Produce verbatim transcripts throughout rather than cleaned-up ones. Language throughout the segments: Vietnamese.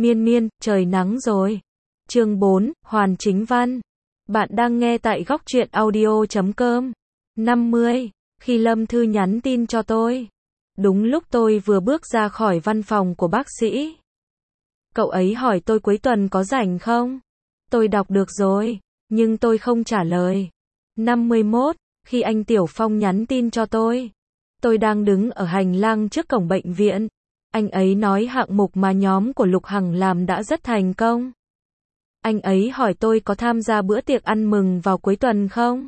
Miên miên, trời nắng rồi. Chương bốn, Hoàn Chính Văn. Bạn đang nghe tại góc truyện audio chấm com. năm mươi. Khi Lâm Thư nhắn tin cho tôi. Đúng lúc tôi vừa bước ra khỏi văn phòng của bác sĩ. Cậu ấy hỏi tôi cuối tuần có rảnh không? Tôi đọc được rồi, nhưng tôi không trả lời. năm mươi mốt. Khi anh Tiểu Phong nhắn tin cho tôi. Tôi đang đứng ở hành lang trước cổng bệnh viện. Anh ấy nói hạng mục mà nhóm của Lục Hằng làm đã rất thành công. Anh ấy hỏi tôi có tham gia bữa tiệc ăn mừng vào cuối tuần không?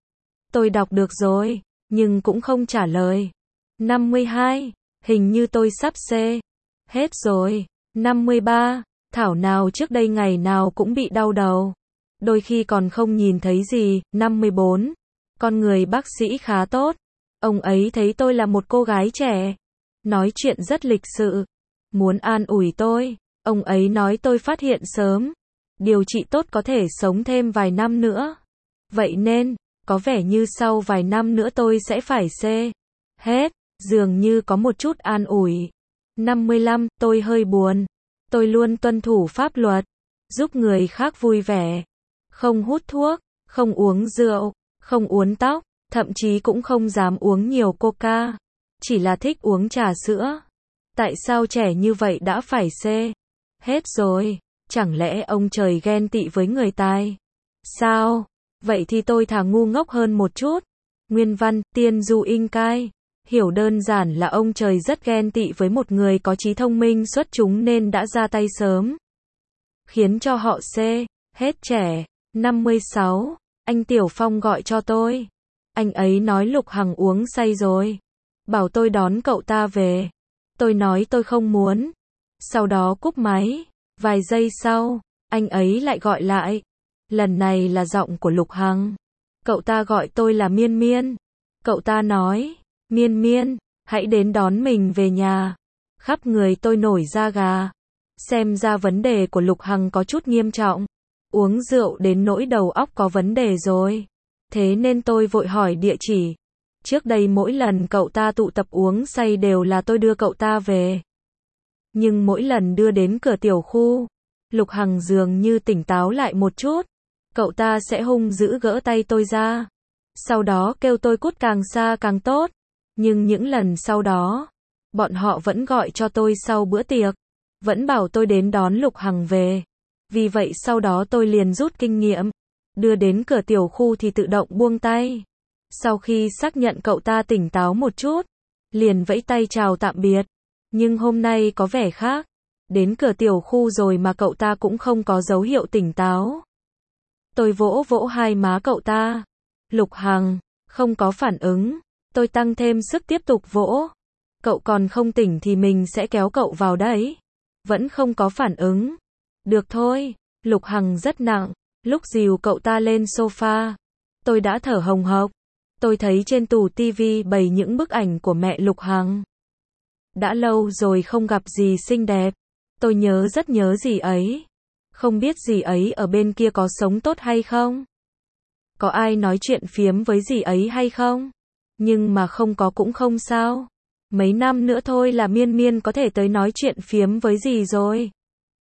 Tôi đọc được rồi, nhưng cũng không trả lời. năm mươi hai. Hình như tôi sắp xê. Hết rồi. năm mươi ba. Thảo nào trước đây ngày nào cũng bị đau đầu. Đôi khi còn không nhìn thấy gì. năm mươi bốn. Con người bác sĩ khá tốt. Ông ấy thấy tôi là một cô gái trẻ. Nói chuyện rất lịch sự. Muốn an ủi tôi. Ông ấy nói tôi phát hiện sớm. Điều trị tốt có thể sống thêm vài năm nữa. Vậy nên, có vẻ như sau vài năm nữa tôi sẽ phải xê. Hết. Dường như có một chút an ủi. năm mươi lăm. Tôi hơi buồn. Tôi luôn tuân thủ pháp luật. Giúp người khác vui vẻ. Không hút thuốc. Không uống rượu. Không uốn tóc. Thậm chí cũng không dám uống nhiều coca. Chỉ là thích uống trà sữa. Tại sao trẻ như vậy đã phải xê? Hết rồi. Chẳng lẽ ông trời ghen tị với người tài? Sao? Vậy thì tôi thà ngu ngốc hơn một chút. Nguyên văn, Tiên Du In Cai. Hiểu đơn giản là ông trời rất ghen tị với một người có trí thông minh xuất chúng nên đã ra tay sớm. Khiến cho họ xê. Hết trẻ. năm mươi sáu. Anh Tiểu Phong gọi cho tôi. Anh ấy nói Lục Hằng uống say rồi. Bảo tôi đón cậu ta về. Tôi nói tôi không muốn. Sau đó cúp máy. Vài giây sau, anh ấy lại gọi lại. Lần này là giọng của Lục Hằng. Cậu ta gọi tôi là Miên Miên. Cậu ta nói, Miên Miên, hãy đến đón mình về nhà. Khắp người tôi nổi da gà. Xem ra vấn đề của Lục Hằng có chút nghiêm trọng. Uống rượu đến nỗi đầu óc có vấn đề rồi. Thế nên tôi vội hỏi địa chỉ. Trước đây mỗi lần cậu ta tụ tập uống say đều là tôi đưa cậu ta về. Nhưng mỗi lần đưa đến cửa tiểu khu, Lục Hằng dường như tỉnh táo lại một chút. Cậu ta sẽ hung dữ gỡ tay tôi ra. Sau đó kêu tôi cút càng xa càng tốt. Nhưng những lần sau đó, bọn họ vẫn gọi cho tôi sau bữa tiệc. Vẫn bảo tôi đến đón Lục Hằng về. Vì vậy sau đó tôi liền rút kinh nghiệm. Đưa đến cửa tiểu khu thì tự động buông tay. Sau khi xác nhận cậu ta tỉnh táo một chút, liền vẫy tay chào tạm biệt. Nhưng hôm nay có vẻ khác. Đến cửa tiểu khu rồi mà cậu ta cũng không có dấu hiệu tỉnh táo. Tôi vỗ vỗ hai má cậu ta. Lục Hằng, không có phản ứng. Tôi tăng thêm sức tiếp tục vỗ. Cậu còn không tỉnh thì mình sẽ kéo cậu vào đấy. Vẫn không có phản ứng. Được thôi. Lục Hằng rất nặng. Lúc dìu cậu ta lên sofa, tôi đã thở hồng hộc. Tôi thấy trên tủ tivi bày những bức ảnh của mẹ Lục Hằng. Đã lâu rồi không gặp dì xinh đẹp. Tôi nhớ rất nhớ dì ấy. Không biết dì ấy ở bên kia có sống tốt hay không? Có ai nói chuyện phiếm với dì ấy hay không? Nhưng mà không có cũng không sao. Mấy năm nữa thôi là Miên Miên có thể tới nói chuyện phiếm với dì rồi.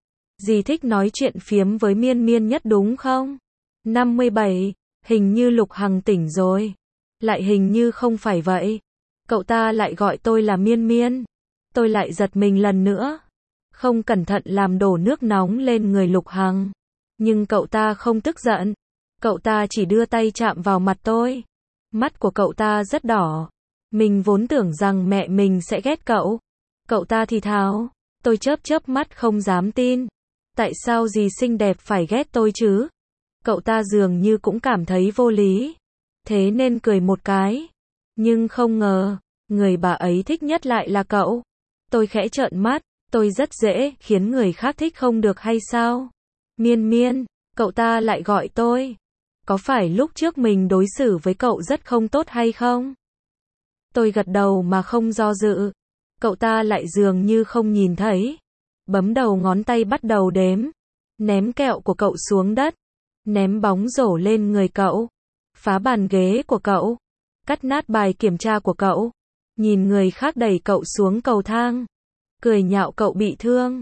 Dì thích nói chuyện phiếm với Miên Miên nhất đúng không? năm mươi bảy. Hình như Lục Hằng tỉnh rồi. Lại hình như không phải vậy. Cậu ta lại gọi tôi là Miên Miên. Tôi lại giật mình lần nữa. Không cẩn thận làm đổ nước nóng lên người Lục Hằng. Nhưng cậu ta không tức giận. Cậu ta chỉ đưa tay chạm vào mặt tôi. Mắt của cậu ta rất đỏ. Mình vốn tưởng rằng mẹ mình sẽ ghét cậu. Cậu ta thì thào. Tôi chớp chớp mắt không dám tin. Tại sao dì xinh đẹp phải ghét tôi chứ? Cậu ta dường như cũng cảm thấy vô lý. Thế nên cười một cái. Nhưng không ngờ, người bà ấy thích nhất lại là cậu. Tôi khẽ trợn mắt. Tôi rất dễ khiến người khác thích không được hay sao? Miên Miên, cậu ta lại gọi tôi. Có phải lúc trước mình đối xử với cậu rất không tốt hay không? Tôi gật đầu mà không do dự. Cậu ta lại dường như không nhìn thấy. Bấm đầu ngón tay bắt đầu đếm. Ném kẹo của cậu xuống đất. Ném bóng rổ lên người cậu. Phá bàn ghế của cậu. Cắt nát bài kiểm tra của cậu. Nhìn người khác đẩy cậu xuống cầu thang. Cười nhạo cậu bị thương.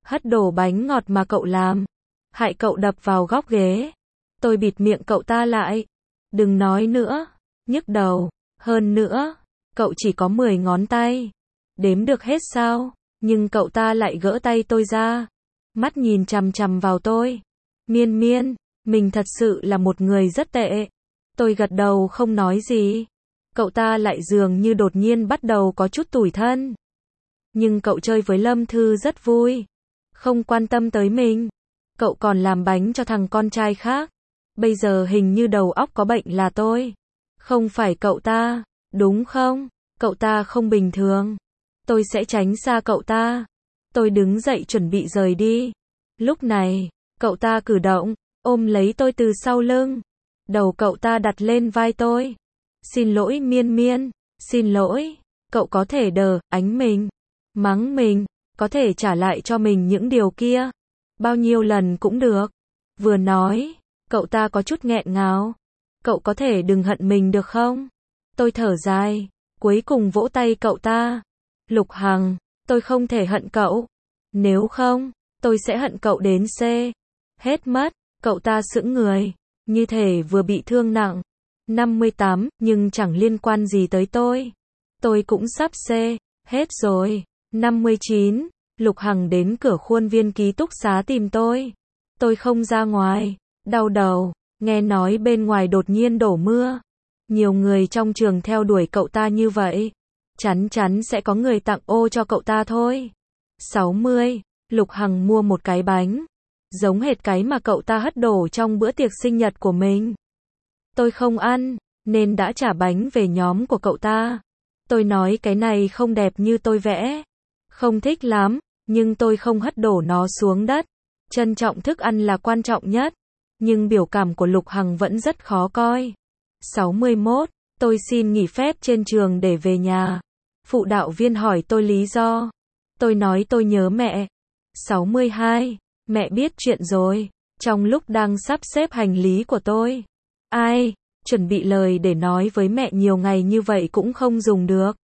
Hất đổ bánh ngọt mà cậu làm. Hại cậu đập vào góc ghế. Tôi bịt miệng cậu ta lại. Đừng nói nữa. Nhức đầu. Hơn nữa, cậu chỉ có mười ngón tay. Đếm được hết sao? Nhưng cậu ta lại gỡ tay tôi ra. Mắt nhìn chằm chằm vào tôi. Miên Miên, mình thật sự là một người rất tệ. Tôi gật đầu không nói gì. Cậu ta lại dường như đột nhiên bắt đầu có chút tủi thân. Nhưng cậu chơi với Lâm Thư rất vui. Không quan tâm tới mình. Cậu còn làm bánh cho thằng con trai khác. Bây giờ hình như đầu óc có bệnh là tôi. Không phải cậu ta, đúng không? Cậu ta không bình thường. Tôi sẽ tránh xa cậu ta. Tôi đứng dậy chuẩn bị rời đi. Lúc này, cậu ta cử động, ôm lấy tôi từ sau lưng. Đầu cậu ta đặt lên vai tôi. Xin lỗi Miên Miên, xin lỗi. Cậu có thể đờ, ánh mình, mắng mình, có thể trả lại cho mình những điều kia. Bao nhiêu lần cũng được. Vừa nói, cậu ta có chút nghẹn ngào. Cậu có thể đừng hận mình được không? Tôi thở dài, cuối cùng vỗ tay cậu ta. Lục Hằng, tôi không thể hận cậu. Nếu không, tôi sẽ hận cậu đến C. Hết mất, cậu ta sững người, như thể vừa bị thương nặng. năm mươi tám, nhưng chẳng liên quan gì tới tôi. Tôi cũng sắp C. Hết rồi. năm mươi chín, Lục Hằng đến cửa khuôn viên ký túc xá tìm tôi. Tôi không ra ngoài, đau đầu, nghe nói bên ngoài đột nhiên đổ mưa. Nhiều người trong trường theo đuổi cậu ta như vậy. Chắn chắn sẽ có người tặng ô cho cậu ta thôi. sáu mươi, Lục Hằng mua một cái bánh. Giống hệt cái mà cậu ta hất đổ trong bữa tiệc sinh nhật của mình. Tôi không ăn, nên đã trả bánh về nhóm của cậu ta. Tôi nói cái này không đẹp như tôi vẽ. Không thích lắm, nhưng tôi không hất đổ nó xuống đất. Trân trọng thức ăn là quan trọng nhất. Nhưng biểu cảm của Lục Hằng vẫn rất khó coi. sáu mươi mốt, tôi xin nghỉ phép trên trường để về nhà. Phụ đạo viên hỏi tôi lý do. Tôi nói tôi nhớ mẹ. sáu mươi hai, mẹ biết chuyện rồi. Trong lúc đang sắp xếp hành lý của tôi. Ai, chuẩn bị lời để nói với mẹ nhiều ngày như vậy cũng không dùng được.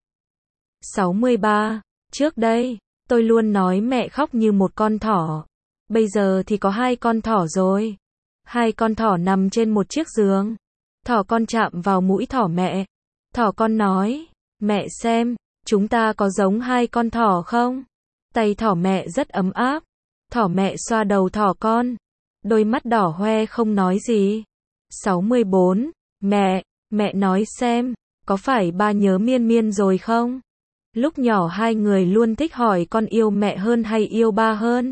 sáu mươi ba, trước đây, tôi luôn nói mẹ khóc như một con thỏ. Bây giờ thì có hai con thỏ rồi. Hai con thỏ nằm trên một chiếc giường. Thỏ con chạm vào mũi thỏ mẹ. Thỏ con nói, mẹ xem, chúng ta có giống hai con thỏ không? Tay thỏ mẹ rất ấm áp. Thỏ mẹ xoa đầu thỏ con. Đôi mắt đỏ hoe không nói gì. sáu mươi bốn, mẹ, mẹ nói xem, có phải ba nhớ Miên Miên rồi không? Lúc nhỏ hai người luôn thích hỏi con yêu mẹ hơn hay yêu ba hơn.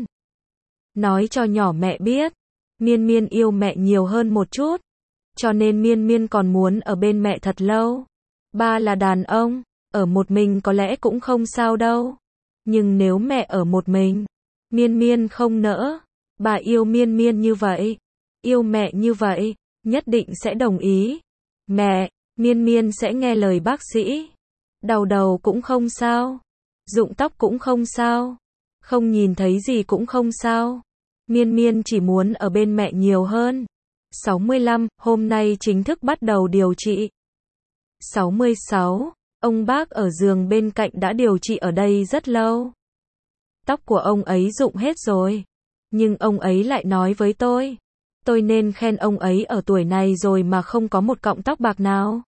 Nói cho nhỏ mẹ biết, Miên Miên yêu mẹ nhiều hơn một chút. Cho nên Miên Miên còn muốn ở bên mẹ thật lâu. Ba là đàn ông, ở một mình có lẽ cũng không sao đâu. Nhưng nếu mẹ ở một mình, Miên Miên không nỡ. Bà yêu Miên Miên như vậy, yêu mẹ như vậy, nhất định sẽ đồng ý. Mẹ, Miên Miên sẽ nghe lời bác sĩ. Đau đầu cũng không sao. Rụng tóc cũng không sao. Không nhìn thấy gì cũng không sao. Miên Miên chỉ muốn ở bên mẹ nhiều hơn. sáu mươi lăm, hôm nay chính thức bắt đầu điều trị. sáu mươi sáu, ông bác ở giường bên cạnh đã điều trị ở đây rất lâu. Tóc của ông ấy rụng hết rồi. Nhưng ông ấy lại nói với tôi. Tôi nên khen ông ấy ở tuổi này rồi mà không có một cọng tóc bạc nào.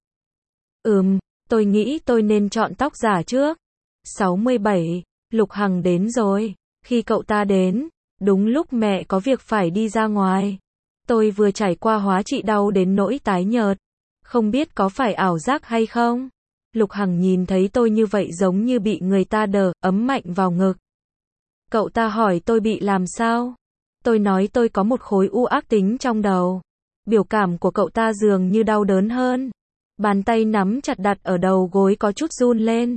Ừm, tôi nghĩ tôi nên chọn tóc giả trước. sáu mươi bảy, Lục Hằng đến rồi. Khi cậu ta đến, đúng lúc mẹ có việc phải đi ra ngoài. Tôi vừa trải qua hóa trị đau đến nỗi tái nhợt. Không biết có phải ảo giác hay không? Lục Hằng nhìn thấy tôi như vậy giống như bị người ta đờ, ấm mạnh vào ngực. Cậu ta hỏi tôi bị làm sao? Tôi nói tôi có một khối u ác tính trong đầu. Biểu cảm của cậu ta dường như đau đớn hơn. Bàn tay nắm chặt đặt ở đầu gối có chút run lên.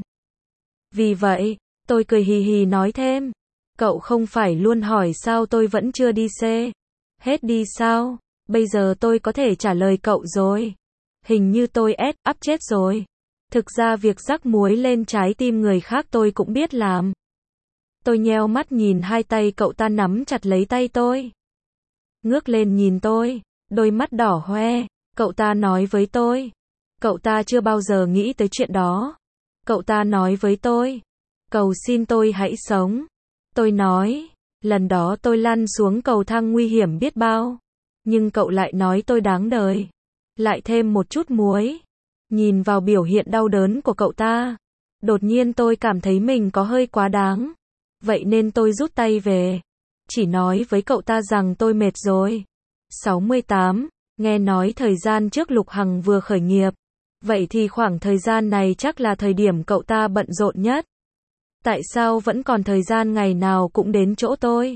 Vì vậy, tôi cười hì hì nói thêm. Cậu không phải luôn hỏi sao tôi vẫn chưa đi C. Hết đi sao? Bây giờ tôi có thể trả lời cậu rồi. Hình như tôi ép áp chết rồi. Thực ra việc rắc muối lên trái tim người khác tôi cũng biết làm. Tôi nheo mắt nhìn hai tay cậu ta nắm chặt lấy tay tôi. Ngước lên nhìn tôi, đôi mắt đỏ hoe. Cậu ta nói với tôi. Cậu ta chưa bao giờ nghĩ tới chuyện đó. Cậu ta nói với tôi. Cầu xin tôi hãy sống. Tôi nói. Lần đó tôi lăn xuống cầu thang nguy hiểm biết bao. Nhưng cậu lại nói tôi đáng đời. Lại thêm một chút muối. Nhìn vào biểu hiện đau đớn của cậu ta. Đột nhiên tôi cảm thấy mình có hơi quá đáng. Vậy nên tôi rút tay về. Chỉ nói với cậu ta rằng tôi mệt rồi. sáu mươi tám. Nghe nói thời gian trước Lục Hằng vừa khởi nghiệp. Vậy thì khoảng thời gian này chắc là thời điểm cậu ta bận rộn nhất. Tại sao vẫn còn thời gian ngày nào cũng đến chỗ tôi?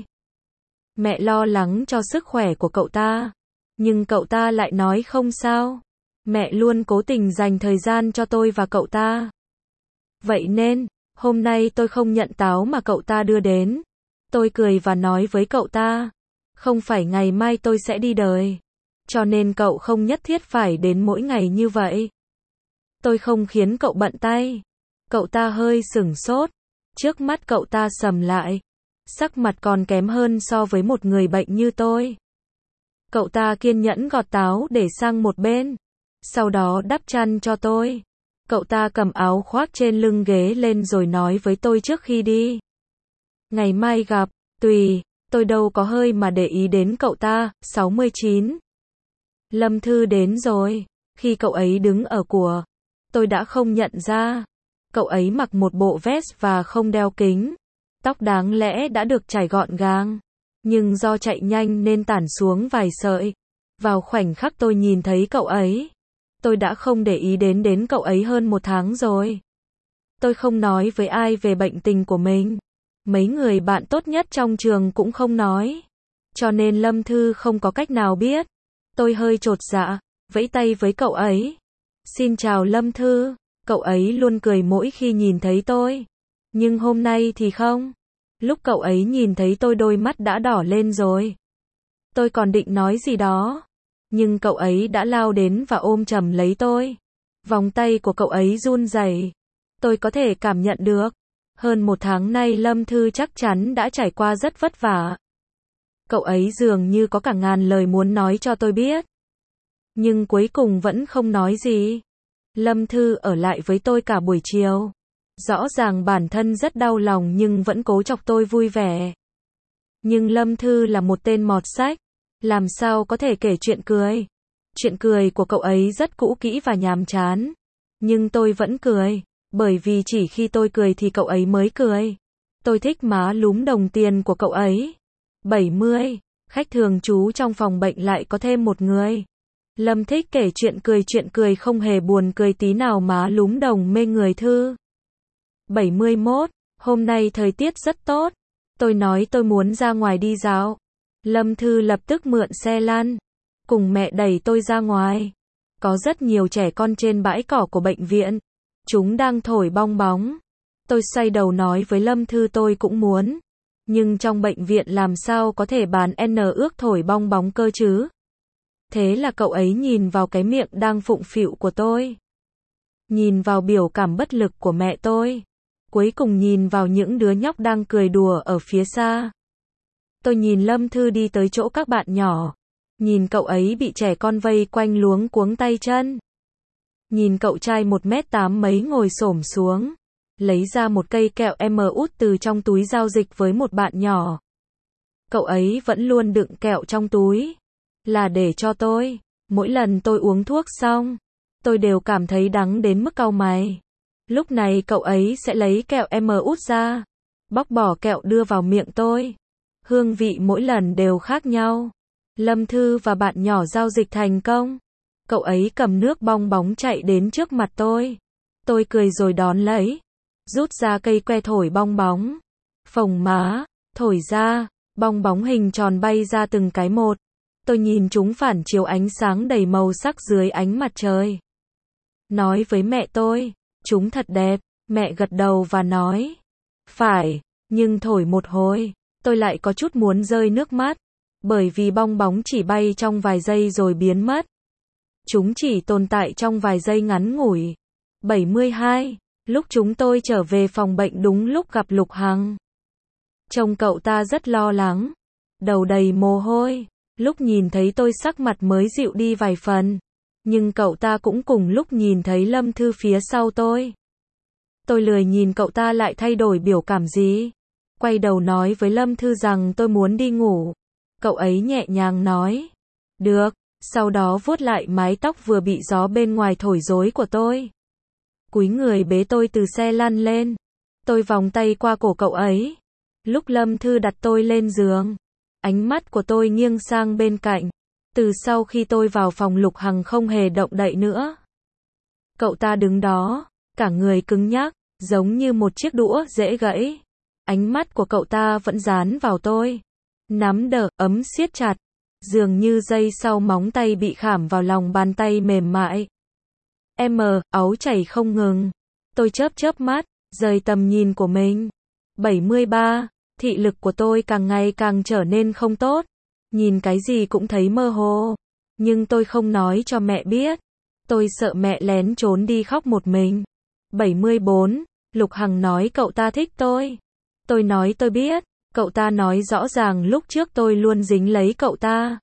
Mẹ lo lắng cho sức khỏe của cậu ta. Nhưng cậu ta lại nói không sao. Mẹ luôn cố tình dành thời gian cho tôi và cậu ta. Vậy nên, hôm nay tôi không nhận táo mà cậu ta đưa đến. Tôi cười và nói với cậu ta. Không phải ngày mai tôi sẽ đi đời. Cho nên cậu không nhất thiết phải đến mỗi ngày như vậy. Tôi không khiến cậu bận tay. Cậu ta hơi sửng sốt. Trước mắt cậu ta sầm lại. Sắc mặt còn kém hơn so với một người bệnh như tôi. Cậu ta kiên nhẫn gọt táo để sang một bên. Sau đó đắp chăn cho tôi. Cậu ta cầm áo khoác trên lưng ghế lên rồi nói với tôi trước khi đi. Ngày mai gặp, tùy, tôi đâu có hơi mà để ý đến cậu ta. sáu mươi chín. Lâm Thư đến rồi. Khi cậu ấy đứng ở của, tôi đã không nhận ra. Cậu ấy mặc một bộ vest và không đeo kính. Tóc đáng lẽ đã được chải gọn gàng. Nhưng do chạy nhanh nên tản xuống vài sợi. Vào khoảnh khắc tôi nhìn thấy cậu ấy. Tôi đã không để ý đến đến cậu ấy hơn một tháng rồi. Tôi không nói với ai về bệnh tình của mình. Mấy người bạn tốt nhất trong trường cũng không nói. Cho nên Lâm Thư không có cách nào biết. Tôi hơi chột dạ, vẫy tay với cậu ấy. Xin chào Lâm Thư. Cậu ấy luôn cười mỗi khi nhìn thấy tôi. Nhưng hôm nay thì không. Lúc cậu ấy nhìn thấy tôi đôi mắt đã đỏ lên rồi. Tôi còn định nói gì đó. Nhưng cậu ấy đã lao đến và ôm chầm lấy tôi. Vòng tay của cậu ấy run rẩy. Tôi có thể cảm nhận được. Hơn một tháng nay Lâm Thư chắc chắn đã trải qua rất vất vả. Cậu ấy dường như có cả ngàn lời muốn nói cho tôi biết. Nhưng cuối cùng vẫn không nói gì. Lâm Thư ở lại với tôi cả buổi chiều. Rõ ràng bản thân rất đau lòng nhưng vẫn cố chọc tôi vui vẻ. Nhưng Lâm Thư là một tên mọt sách. Làm sao có thể kể chuyện cười. Chuyện cười của cậu ấy rất cũ kỹ và nhàm chán. Nhưng tôi vẫn cười. Bởi vì chỉ khi tôi cười thì cậu ấy mới cười. Tôi thích má lúm đồng tiền của cậu ấy. bảy mươi. Khách thường trú trong phòng bệnh lại có thêm một người. Lâm thích kể chuyện cười chuyện cười không hề buồn cười tí nào má lúm đồng mê người Thư. bảy mươi mốt. Hôm nay thời tiết rất tốt. Tôi nói tôi muốn ra ngoài đi dạo. Lâm Thư lập tức mượn xe lăn. Cùng mẹ đẩy tôi ra ngoài. Có rất nhiều trẻ con trên bãi cỏ của bệnh viện. Chúng đang thổi bong bóng. Tôi xoay đầu nói với Lâm Thư tôi cũng muốn. Nhưng trong bệnh viện làm sao có thể bán N ước thổi bong bóng cơ chứ? Thế là cậu ấy nhìn vào cái miệng đang phụng phịu của tôi. Nhìn vào biểu cảm bất lực của mẹ tôi. Cuối cùng nhìn vào những đứa nhóc đang cười đùa ở phía xa. Tôi nhìn Lâm Thư đi tới chỗ các bạn nhỏ. Nhìn cậu ấy bị trẻ con vây quanh luống cuống tay chân. Nhìn cậu trai một mét tám mấy ngồi xổm xuống. Lấy ra một cây kẹo em út từ trong túi giao dịch với một bạn nhỏ. Cậu ấy vẫn luôn đựng kẹo trong túi. Là để cho tôi. Mỗi lần tôi uống thuốc xong, tôi đều cảm thấy đắng đến mức cau mày. Lúc này cậu ấy sẽ lấy kẹo em út ra. Bóc bỏ kẹo đưa vào miệng tôi. Hương vị mỗi lần đều khác nhau. Lâm Thư và bạn nhỏ giao dịch thành công. Cậu ấy cầm nước bong bóng chạy đến trước mặt tôi. Tôi cười rồi đón lấy. Rút ra cây que thổi bong bóng. Phồng má, thổi ra, bong bóng hình tròn bay ra từng cái một. Tôi nhìn chúng phản chiếu ánh sáng đầy màu sắc dưới ánh mặt trời. Nói với mẹ tôi, chúng thật đẹp. Mẹ gật đầu và nói, phải, nhưng thổi một hồi, tôi lại có chút muốn rơi nước mắt. Bởi vì bong bóng chỉ bay trong vài giây rồi biến mất. Chúng chỉ tồn tại trong vài giây ngắn ngủi. bảy mươi hai. Lúc chúng tôi trở về phòng bệnh đúng lúc gặp Lục Hằng. Trông cậu ta rất lo lắng. Đầu đầy mồ hôi. Lúc nhìn thấy tôi sắc mặt mới dịu đi vài phần. Nhưng cậu ta cũng cùng lúc nhìn thấy Lâm Thư phía sau tôi. Tôi lười nhìn cậu ta lại thay đổi biểu cảm gì. quay đầu nói với Lâm Thư rằng tôi muốn đi ngủ. Cậu ấy nhẹ nhàng nói, được, sau đó vuốt lại mái tóc vừa bị gió bên ngoài thổi rối của tôi. Cúi người bế tôi từ xe lăn lên. Tôi vòng tay qua cổ cậu ấy. Lúc Lâm Thư đặt tôi lên giường, ánh mắt của tôi nghiêng sang bên cạnh. Từ sau khi tôi vào phòng Lục Hằng không hề động đậy nữa. Cậu ta đứng đó, cả người cứng nhắc, giống như một chiếc đũa dễ gãy. Ánh mắt của cậu ta vẫn dán vào tôi. Nắm đỡ, ấm siết chặt. Dường như dây sau móng tay bị khảm vào lòng bàn tay mềm mại. Em, áu chảy không ngừng. Tôi chớp chớp mắt, rời tầm nhìn của mình. bảy mươi ba, thị lực của tôi càng ngày càng trở nên không tốt. Nhìn cái gì cũng thấy mơ hồ. Nhưng tôi không nói cho mẹ biết. Tôi sợ mẹ lén trốn đi khóc một mình. bảy mươi bốn, Lục Hằng nói cậu ta thích tôi. Tôi nói tôi biết. Cậu ta nói rõ ràng lúc trước tôi luôn dính lấy cậu ta.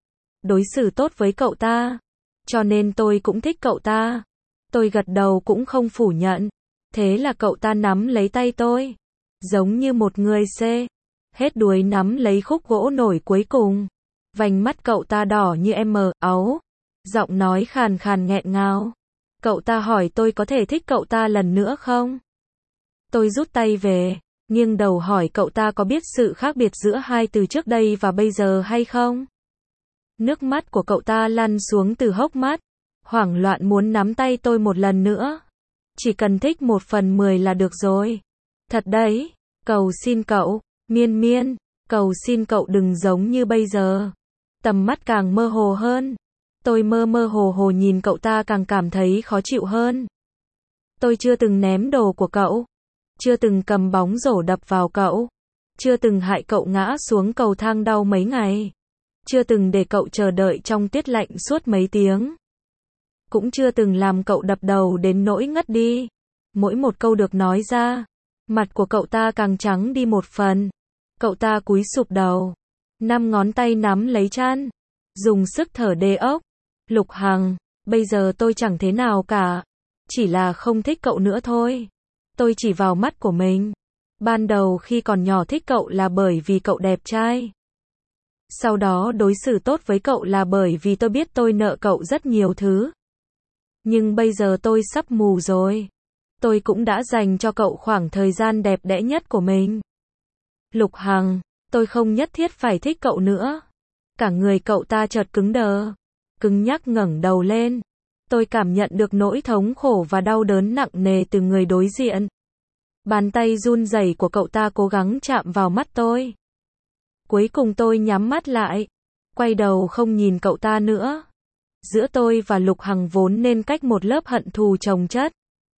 Đối xử tốt với cậu ta. Cho nên tôi cũng thích cậu ta. Tôi gật đầu cũng không phủ nhận. Thế là cậu ta nắm lấy tay tôi. Giống như một người xê. Hết đuối nắm lấy khúc gỗ nổi cuối cùng. Vành mắt cậu ta đỏ như em mờ, áu. Giọng nói khàn khàn nghẹn ngào. Cậu ta hỏi tôi có thể thích cậu ta lần nữa không? Tôi rút tay về, nghiêng đầu hỏi cậu ta có biết sự khác biệt giữa hai từ trước đây và bây giờ hay không? Nước mắt của cậu ta lăn xuống từ hốc mắt, hoảng loạn muốn nắm tay tôi một lần nữa. Chỉ cần thích một phần mười là được rồi. Thật đấy, cầu xin cậu, Miên Miên, cầu xin cậu đừng giống như bây giờ. Tầm mắt càng mơ hồ hơn. Tôi mơ mơ hồ hồ nhìn cậu ta càng cảm thấy khó chịu hơn. Tôi chưa từng ném đồ của cậu. Chưa từng cầm bóng rổ đập vào cậu. Chưa từng hại cậu ngã xuống cầu thang đau mấy ngày. Chưa từng để cậu chờ đợi trong tiết lạnh suốt mấy tiếng. Cũng chưa từng làm cậu đập đầu đến nỗi ngất đi. Mỗi một câu được nói ra, mặt của cậu ta càng trắng đi một phần. Cậu ta cúi sụp đầu. Năm ngón tay nắm lấy chăn. Dùng sức thở đê ốc. Lục Hằng, bây giờ tôi chẳng thế nào cả. Chỉ là không thích cậu nữa thôi. Tôi chỉ vào mắt của mình. Ban đầu khi còn nhỏ thích cậu là bởi vì cậu đẹp trai. Sau đó đối xử tốt với cậu là bởi vì tôi biết tôi nợ cậu rất nhiều thứ. Nhưng bây giờ tôi sắp mù rồi. Tôi cũng đã dành cho cậu khoảng thời gian đẹp đẽ nhất của mình. Lục Hằng, tôi không nhất thiết phải thích cậu nữa. Cả người cậu ta chợt cứng đờ. Cứng nhắc ngẩng đầu lên. Tôi cảm nhận được nỗi thống khổ và đau đớn nặng nề từ người đối diện. Bàn tay run rẩy của cậu ta cố gắng chạm vào mắt tôi. Cuối cùng tôi nhắm mắt lại. Quay đầu không nhìn cậu ta nữa. Giữa tôi và Lục Hằng vốn nên cách một lớp hận thù chồng chất.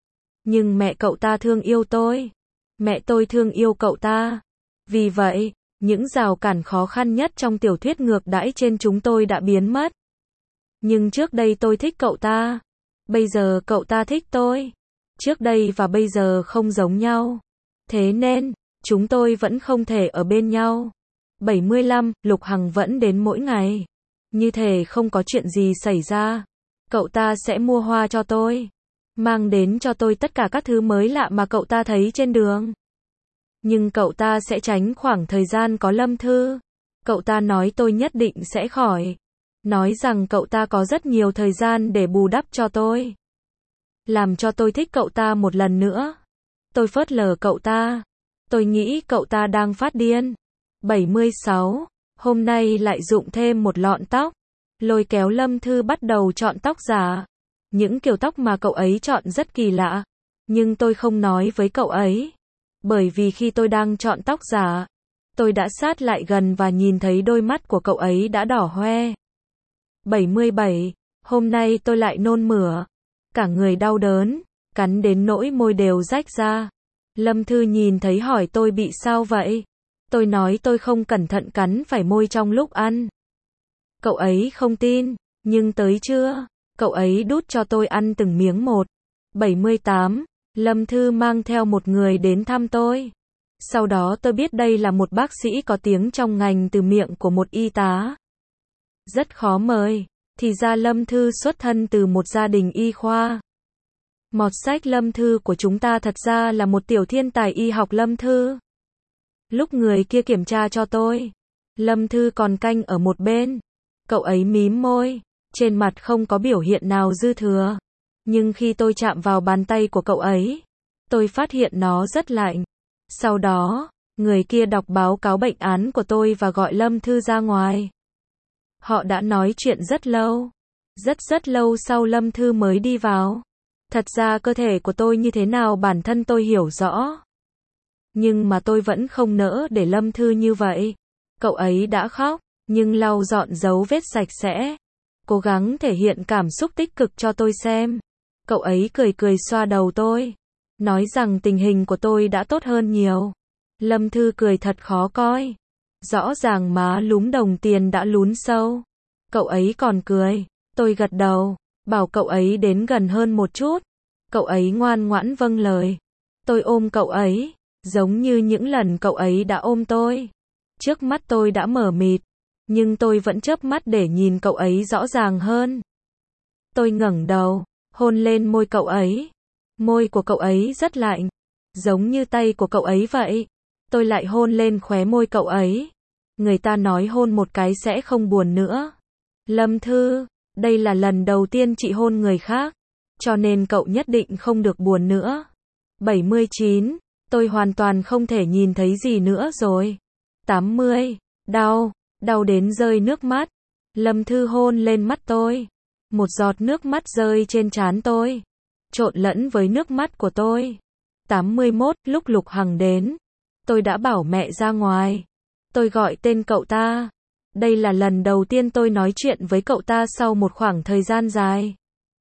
Nhưng mẹ cậu ta thương yêu tôi. Mẹ tôi thương yêu cậu ta. Vì vậy, những rào cản khó khăn nhất trong tiểu thuyết ngược đãi trên chúng tôi đã biến mất. Nhưng trước đây tôi thích cậu ta. Bây giờ cậu ta thích tôi. Trước đây và bây giờ không giống nhau. Thế nên, chúng tôi vẫn không thể ở bên nhau. bảy mươi lăm, Lục Hằng vẫn đến mỗi ngày. Như thể không có chuyện gì xảy ra. Cậu ta sẽ mua hoa cho tôi. Mang đến cho tôi tất cả các thứ mới lạ mà cậu ta thấy trên đường. Nhưng cậu ta sẽ tránh khoảng thời gian có Lâm Thư. Cậu ta nói tôi nhất định sẽ khỏi. Nói rằng cậu ta có rất nhiều thời gian để bù đắp cho tôi. Làm cho tôi thích cậu ta một lần nữa. Tôi phớt lờ cậu ta. Tôi nghĩ cậu ta đang phát điên. bảy mươi sáu. Hôm nay lại dụng thêm một lọn tóc. Lôi kéo Lâm Thư bắt đầu chọn tóc giả. Những kiểu tóc mà cậu ấy chọn rất kỳ lạ. Nhưng tôi không nói với cậu ấy. Bởi vì khi tôi đang chọn tóc giả, tôi đã sát lại gần và nhìn thấy đôi mắt của cậu ấy đã đỏ hoe. bảy mươi bảy. Hôm nay tôi lại nôn mửa. Cả người đau đớn, cắn đến nỗi môi đều rách ra. Lâm Thư nhìn thấy hỏi tôi bị sao vậy? Tôi nói tôi không cẩn thận cắn phải môi trong lúc ăn. Cậu ấy không tin, nhưng tới trưa, cậu ấy đút cho tôi ăn từng miếng một. bảy mươi tám. Lâm Thư mang theo một người đến thăm tôi. Sau đó tôi biết đây là một bác sĩ có tiếng trong ngành từ miệng của một y tá. Rất khó mời. Thì ra Lâm Thư xuất thân từ một gia đình y khoa. Mọt sách Lâm Thư của chúng ta thật ra là một tiểu thiên tài y học Lâm Thư. Lúc người kia kiểm tra cho tôi, Lâm Thư còn canh ở một bên. Cậu ấy mím môi, trên mặt không có biểu hiện nào dư thừa. Nhưng khi tôi chạm vào bàn tay của cậu ấy, tôi phát hiện nó rất lạnh. Sau đó, người kia đọc báo cáo bệnh án của tôi và gọi Lâm Thư ra ngoài. Họ đã nói chuyện rất lâu. Rất rất lâu sau Lâm Thư mới đi vào. Thật ra cơ thể của tôi như thế nào bản thân tôi hiểu rõ. Nhưng mà tôi vẫn không nỡ để Lâm Thư như vậy. Cậu ấy đã khóc, nhưng lau dọn dấu vết sạch sẽ. Cố gắng thể hiện cảm xúc tích cực cho tôi xem. Cậu ấy cười cười xoa đầu tôi. Nói rằng tình hình của tôi đã tốt hơn nhiều. Lâm Thư cười thật khó coi. Rõ ràng má lúm đồng tiền đã lún sâu. Cậu ấy còn cười. Tôi gật đầu, bảo cậu ấy đến gần hơn một chút. Cậu ấy ngoan ngoãn vâng lời. Tôi ôm cậu ấy, giống như những lần cậu ấy đã ôm tôi. Trước mắt tôi đã mờ mịt, nhưng tôi vẫn chớp mắt để nhìn cậu ấy rõ ràng hơn. Tôi ngẩng đầu, hôn lên môi cậu ấy. Môi của cậu ấy rất lạnh, giống như tay của cậu ấy vậy. Tôi lại hôn lên khóe môi cậu ấy. Người ta nói hôn một cái sẽ không buồn nữa. Lâm Thư, đây là lần đầu tiên chị hôn người khác, cho nên cậu nhất định không được buồn nữa. bảy mươi chín, tôi hoàn toàn không thể nhìn thấy gì nữa rồi. tám mươi, đau, đau đến rơi nước mắt. Lâm Thư hôn lên mắt tôi. Một giọt nước mắt rơi trên trán tôi, trộn lẫn với nước mắt của tôi. tám mươi mốt, lúc Lục Hằng đến, tôi đã bảo mẹ ra ngoài. Tôi gọi tên cậu ta. Đây là lần đầu tiên tôi nói chuyện với cậu ta sau một khoảng thời gian dài.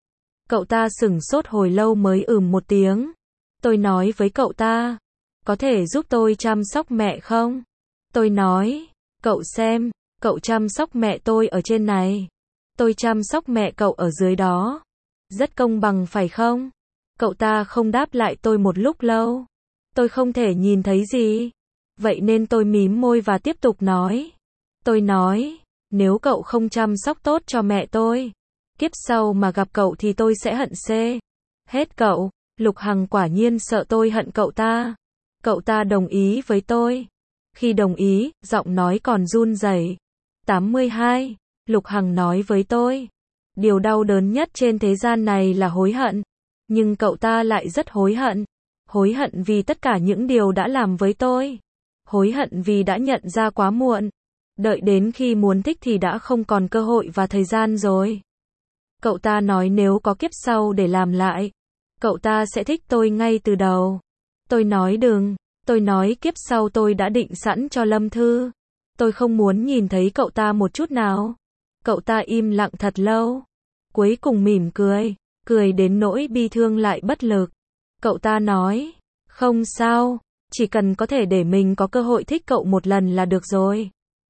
Cậu ta sửng sốt hồi lâu mới ừm một tiếng. Tôi nói với cậu ta, có thể giúp tôi chăm sóc mẹ không? Tôi nói, cậu xem, cậu chăm sóc mẹ tôi ở trên này. Tôi chăm sóc mẹ cậu ở dưới đó. Rất công bằng phải không? Cậu ta không đáp lại tôi một lúc lâu. Tôi không thể nhìn thấy gì. Vậy nên tôi mím môi và tiếp tục nói. Tôi nói, nếu cậu không chăm sóc tốt cho mẹ tôi, kiếp sau mà gặp cậu thì tôi sẽ hận xê. Hết cậu. Lục Hằng quả nhiên sợ tôi hận cậu ta. Cậu ta đồng ý với tôi. Khi đồng ý, giọng nói còn run rẩy. tám mươi hai. Lục Hằng nói với tôi. Điều đau đớn nhất trên thế gian này là hối hận. Nhưng cậu ta lại rất hối hận. Hối hận vì tất cả những điều đã làm với tôi. Hối hận vì đã nhận ra quá muộn. Đợi đến khi muốn thích thì đã không còn cơ hội và thời gian rồi. Cậu ta nói nếu có kiếp sau để làm lại, cậu ta sẽ thích tôi ngay từ đầu. Tôi nói đừng. Tôi nói kiếp sau tôi đã định sẵn cho Lâm Thư. Tôi không muốn nhìn thấy cậu ta một chút nào. Cậu ta im lặng thật lâu. Cuối cùng mỉm cười. Cười đến nỗi bi thương lại bất lực. Cậu ta nói, không sao, chỉ cần có thể để mình có cơ hội thích cậu một lần là được rồi.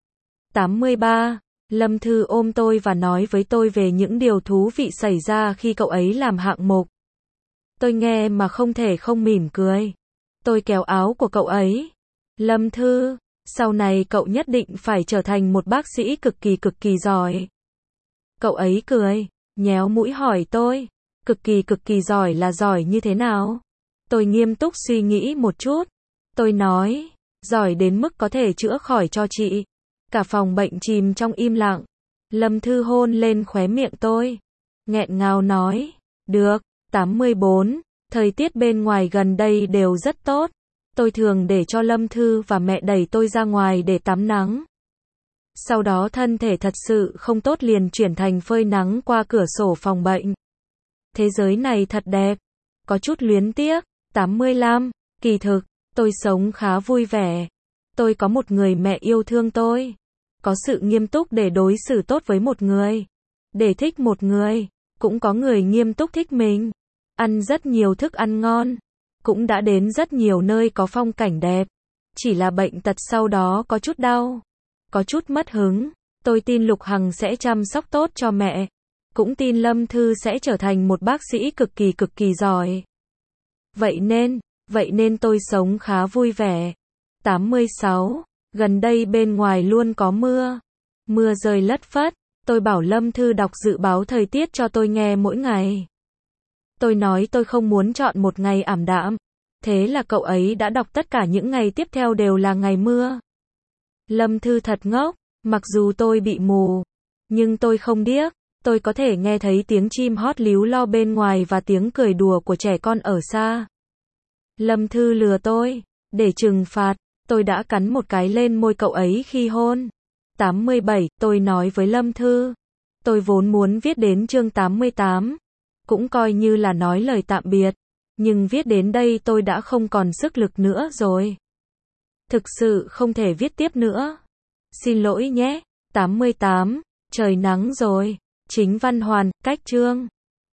tám mươi ba. Lâm Thư ôm tôi và nói với tôi về những điều thú vị xảy ra khi cậu ấy làm hạng mục. Tôi nghe mà không thể không mỉm cười. Tôi kéo áo của cậu ấy. Lâm Thư, sau này cậu nhất định phải trở thành một bác sĩ cực kỳ cực kỳ giỏi. Cậu ấy cười, nhéo mũi hỏi tôi, cực kỳ cực kỳ giỏi là giỏi như thế nào? Tôi nghiêm túc suy nghĩ một chút. Tôi nói, giỏi đến mức có thể chữa khỏi cho chị. Cả phòng bệnh chìm trong im lặng. Lâm Thư hôn lên khóe miệng tôi. Nghẹn ngào nói, được. tám mươi bốn. Thời tiết bên ngoài gần đây đều rất tốt. Tôi thường để cho Lâm Thư và mẹ đẩy tôi ra ngoài để tắm nắng. Sau đó thân thể thật sự không tốt liền chuyển thành phơi nắng qua cửa sổ phòng bệnh. Thế giới này thật đẹp. Có chút luyến tiếc. tám mươi lăm. Kỳ thực, tôi sống khá vui vẻ. Tôi có một người mẹ yêu thương tôi. Có sự nghiêm túc để đối xử tốt với một người. Để thích một người. Cũng có người nghiêm túc thích mình. Ăn rất nhiều thức ăn ngon. Cũng đã đến rất nhiều nơi có phong cảnh đẹp. Chỉ là bệnh tật sau đó có chút đau. Có chút mất hứng. Tôi tin Lục Hằng sẽ chăm sóc tốt cho mẹ. Cũng tin Lâm Thư sẽ trở thành một bác sĩ cực kỳ cực kỳ giỏi. Vậy nên, vậy nên tôi sống khá vui vẻ. tám mươi sáu. Gần đây bên ngoài luôn có mưa. Mưa rơi lất phất. Tôi bảo Lâm Thư đọc dự báo thời tiết cho tôi nghe mỗi ngày. Tôi nói tôi không muốn chọn một ngày ảm đạm. Thế là cậu ấy đã đọc tất cả những ngày tiếp theo đều là ngày mưa. Lâm Thư thật ngốc, mặc dù tôi bị mù, nhưng tôi không điếc, tôi có thể nghe thấy tiếng chim hót líu lo bên ngoài và tiếng cười đùa của trẻ con ở xa. Lâm Thư lừa tôi, để trừng phạt, tôi đã cắn một cái lên môi cậu ấy khi hôn. tám mươi bảy, tôi nói với Lâm Thư. Tôi vốn muốn viết đến chương tám mươi tám, cũng coi như là nói lời tạm biệt, nhưng viết đến đây tôi đã không còn sức lực nữa rồi. Thực sự không thể viết tiếp nữa. Xin lỗi nhé. tám mươi tám, trời nắng rồi. Chính văn hoàn, cách chương.